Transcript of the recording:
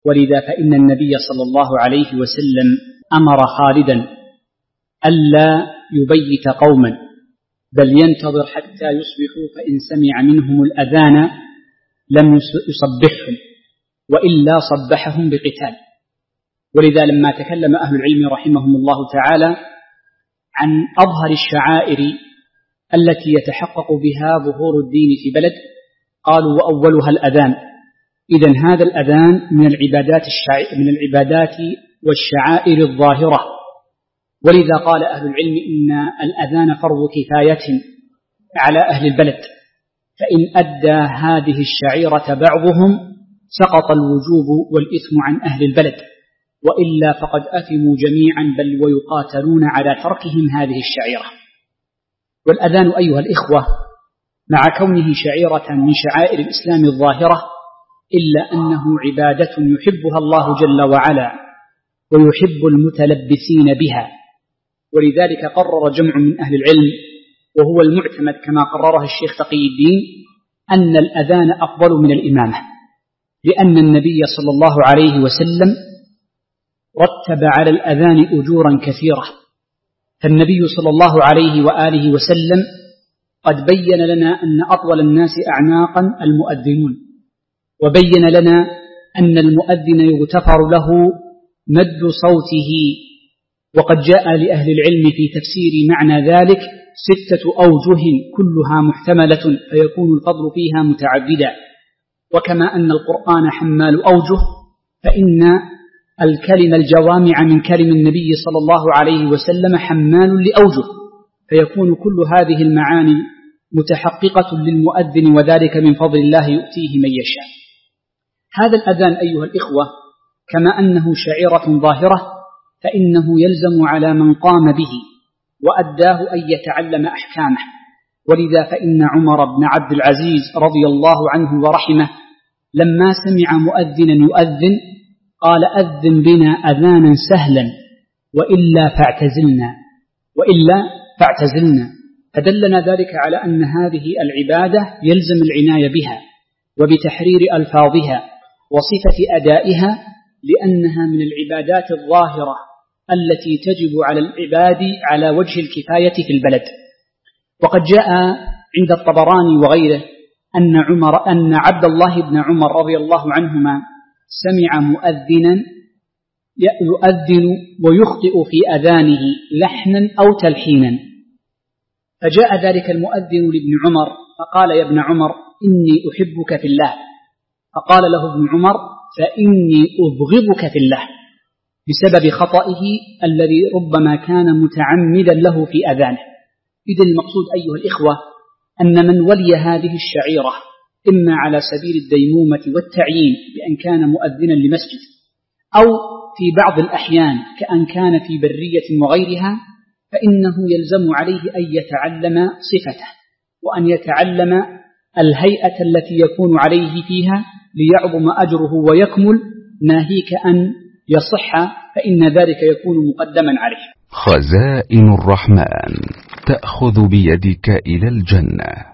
ولذا فإن النبي صلى الله عليه وسلم أمر خالدا ألا يبيت قوما بل ينتظر حتى يصبحوا، فإن سمع منهم الأذان لم يصبحهم وإلا صبحهم بقتال. ولذا لما تكلم أهل العلم رحمهم الله تعالى عن أظهر الشعائر التي يتحقق بها ظهور الدين في بلد قالوا وأولها الأذان. إذن هذا الأذان من العبادات والشعائر الظاهرة. ولذا قال أهل العلم إن الأذان فرض كفاية على أهل البلد، فإن أدى هذه الشعيرة بعضهم سقط الوجوب والإثم عن أهل البلد، وإلا فقد أثموا جميعا بل ويقاتلون على تركهم هذه الشعيرة. والأذان أيها الإخوة مع كونه شعيرة من شعائر الإسلام الظاهرة إلا أنه عبادة يحبها الله جل وعلا ويحب المتلبسين بها. ولذلك قرر جمع من أهل العلم وهو المعتمد كما قرره الشيخ تقي الدين أن الأذان أفضل من الإمامة، لأن النبي صلى الله عليه وسلم رتب على الأذان أجورا كثيرة. فالنبي صلى الله عليه وآله وسلم قد بين لنا أن أطول الناس أعناقا المؤذنون، وبين لنا أن المؤذن يغتفر له مد صوته. وقد جاء لأهل العلم في تفسير معنى ذلك 6 أوجه كلها محتملة فيكون الفضل فيها متعددا. وكما أن القرآن حمال أوجه، فإن الكلمة الجوامع من كلم النبي صلى الله عليه وسلم حمال لأوجه، فيكون كل هذه المعاني متحققة للمؤذن، وذلك من فضل الله يؤتيه من يشاء. هذا الأذان أيها الإخوة كما أنه شعيرة ظاهرة فإنه يلزم على من قام به وأداه أن يتعلم أحكامه. ولذا فإن عمر بن عبد العزيز رضي الله عنه ورحمه لما سمع مؤذنا يؤذن قال أذن بنا أذانا سهلا وإلا فاعتزلنا. فدلنا ذلك على أن هذه العبادة يلزم العناية بها وبتحرير ألفاظها وصفة أدائها، لأنها من العبادات الظاهرة التي تجب على العباد على وجه الكفاية في البلد. وقد جاء عند الطبراني وغيره أن عبد الله بن عمر رضي الله عنهما سمع مؤذنا يؤذن ويخطئ في أذانه لحنا أو تلحينا، فجاء ذلك المؤذن لابن عمر فقال يا ابن عمر إني أحبك في الله، فقال له ابن عمر فإني أبغضك في الله، بسبب خطئه الذي ربما كان متعمدا له في أذانه. إذن المقصود أيها الإخوة أن من ولي هذه الشعيرة إما على سبيل الديمومة والتعيين بأن كان مؤذنا لمسجد، أو في بعض الأحيان كأن كان في برية وغيرها، فإنه يلزم عليه أن يتعلم صفته وأن يتعلم الهيئة التي يكون عليه فيها ليعظم أجره ويكمل، ناهيك أن يصح فإن ذلك يكون مقدما عليه. خزائن الرحمن تأخذ بيدك إلى الجنة.